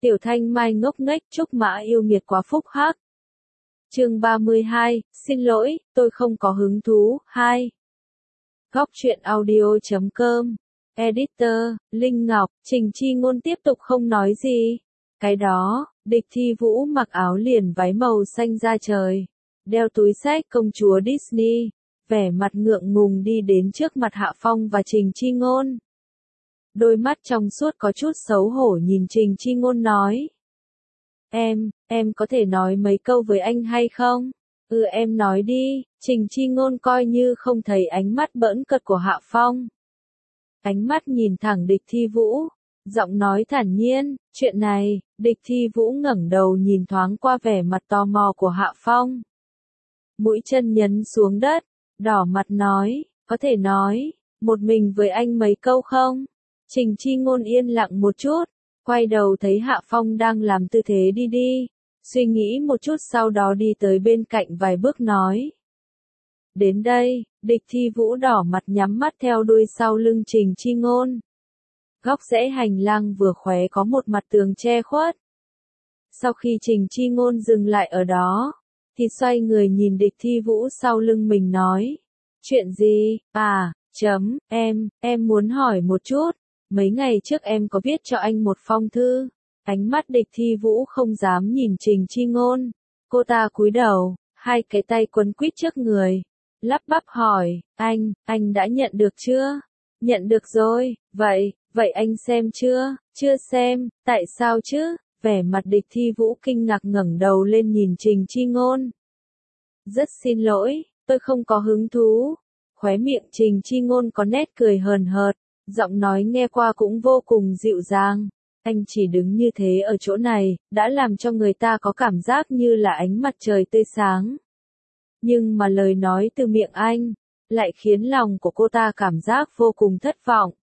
Tiểu Thanh Mai ngốc nghếch, Trúc Mã yêu nghiệt quá phúc hắc. Chương 32, xin lỗi, tôi không có hứng thú. 2. Góc truyện audio.com. Editor, Linh Ngọc. Trình Chi Ngôn tiếp tục không nói gì. Cái đó, Địch Thi Vũ mặc áo liền váy màu xanh da trời, đeo túi xách công chúa Disney, vẻ mặt ngượng ngùng đi đến trước mặt Hạ Phong và Trình Chi Ngôn. Đôi mắt trong suốt có chút xấu hổ nhìn Trình Chi Ngôn nói. Em có thể nói mấy câu với anh hay không? Em nói đi. Trình Chi Ngôn coi như không thấy ánh mắt bỡn cợt của Hạ Phong. Ánh mắt nhìn thẳng Địch Thi Vũ, giọng nói thản nhiên, chuyện này. Địch Thi Vũ ngẩng đầu nhìn thoáng qua vẻ mặt tò mò của Hạ Phong. Mũi chân nhấn xuống đất, đỏ mặt nói, có thể nói, một mình với anh mấy câu không? Trình Chi Ngôn yên lặng một chút, quay đầu thấy Hạ Phong đang làm tư thế đi, suy nghĩ một chút sau đó đi tới bên cạnh vài bước nói. Đến đây, Địch Thi Vũ đỏ mặt nhắm mắt theo đuôi sau lưng Trình Chi Ngôn. Góc rẽ hành lang vừa khóe có một mặt tường che khuất. Sau khi Trình Chi Ngôn dừng lại ở đó, thì xoay người nhìn Địch Thi Vũ sau lưng mình nói. Chuyện gì? Em muốn hỏi một chút. Mấy ngày trước em có viết cho anh một phong thư. Ánh mắt Địch Thi Vũ không dám nhìn Trình Chi Ngôn. Cô ta cúi đầu, hai cái tay quấn quýt trước người, lắp bắp hỏi, anh đã nhận được chưa? Nhận được rồi, vậy anh xem chưa? Chưa xem, tại sao chứ? Vẻ mặt Địch Thi Vũ kinh ngạc ngẩng đầu lên nhìn Trình Chi Ngôn. Rất xin lỗi, tôi không có hứng thú. Khóe miệng Trình Chi Ngôn có nét cười hờn hợt, giọng nói nghe qua cũng vô cùng dịu dàng. Anh chỉ đứng như thế ở chỗ này, đã làm cho người ta có cảm giác như là ánh mặt trời tươi sáng. Nhưng mà lời nói từ miệng anh, lại khiến lòng của cô ta cảm giác vô cùng thất vọng.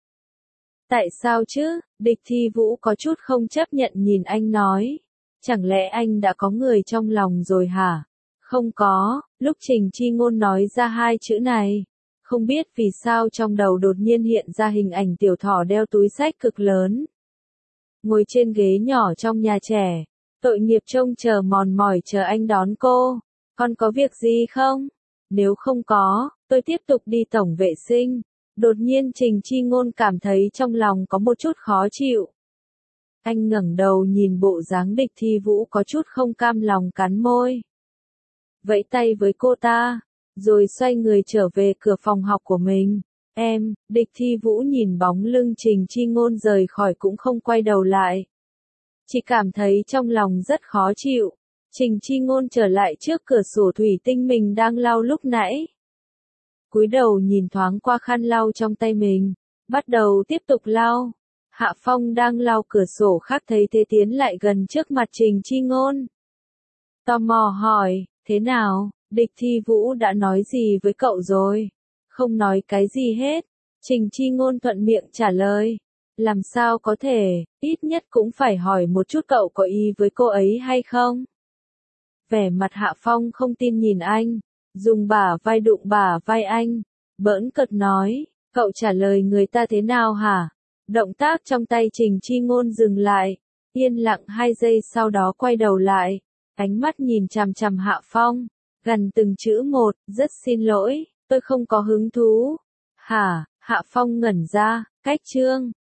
Tại sao chứ? Địch Thi Vũ có chút không chấp nhận nhìn anh nói. Chẳng lẽ anh đã có người trong lòng rồi hả? Không có. Lúc Trình Chi Ngôn nói ra hai chữ này, không biết vì sao trong đầu đột nhiên hiện ra hình ảnh tiểu thỏ đeo túi xách cực lớn, ngồi trên ghế nhỏ trong nhà trẻ, tội nghiệp trông chờ mòn mỏi chờ anh đón cô. Con có việc gì không? Nếu không có, tôi tiếp tục đi tổng vệ sinh. Đột nhiên Trình Chi Ngôn cảm thấy trong lòng có một chút khó chịu. Anh ngẩng đầu nhìn bộ dáng Địch Thi Vũ có chút không cam lòng cắn môi. Vẫy tay với cô ta, rồi xoay người trở về cửa phòng học của mình. Địch Thi Vũ nhìn bóng lưng Trình Chi Ngôn rời khỏi cũng không quay đầu lại. Chỉ cảm thấy trong lòng rất khó chịu. Trình Chi Ngôn trở lại trước cửa sổ thủy tinh mình đang lau lúc nãy. Cúi đầu nhìn thoáng qua khăn lau trong tay mình, bắt đầu tiếp tục lau. Hạ Phong đang lau cửa sổ khác thấy thế tiến lại gần trước mặt Trình Chi Ngôn. Tò mò hỏi, thế nào, Địch Thi Vũ đã nói gì với cậu rồi? Không nói cái gì hết. Trình Chi Ngôn thuận miệng trả lời. Làm sao có thể, ít nhất cũng phải hỏi một chút cậu có ý với cô ấy hay không? Vẻ mặt Hạ Phong không tin nhìn anh, dùng bả vai đụng bả vai anh, bỡn cợt nói, cậu trả lời người ta thế nào hả? Động tác trong tay Trình Chi Ngôn dừng lại, yên lặng 2 giây sau đó quay đầu lại, ánh mắt nhìn chằm chằm Hạ Phong, gần từng chữ một, rất xin lỗi, tôi không có hứng thú. Hả? Hạ Phong ngẩn ra, cách chương.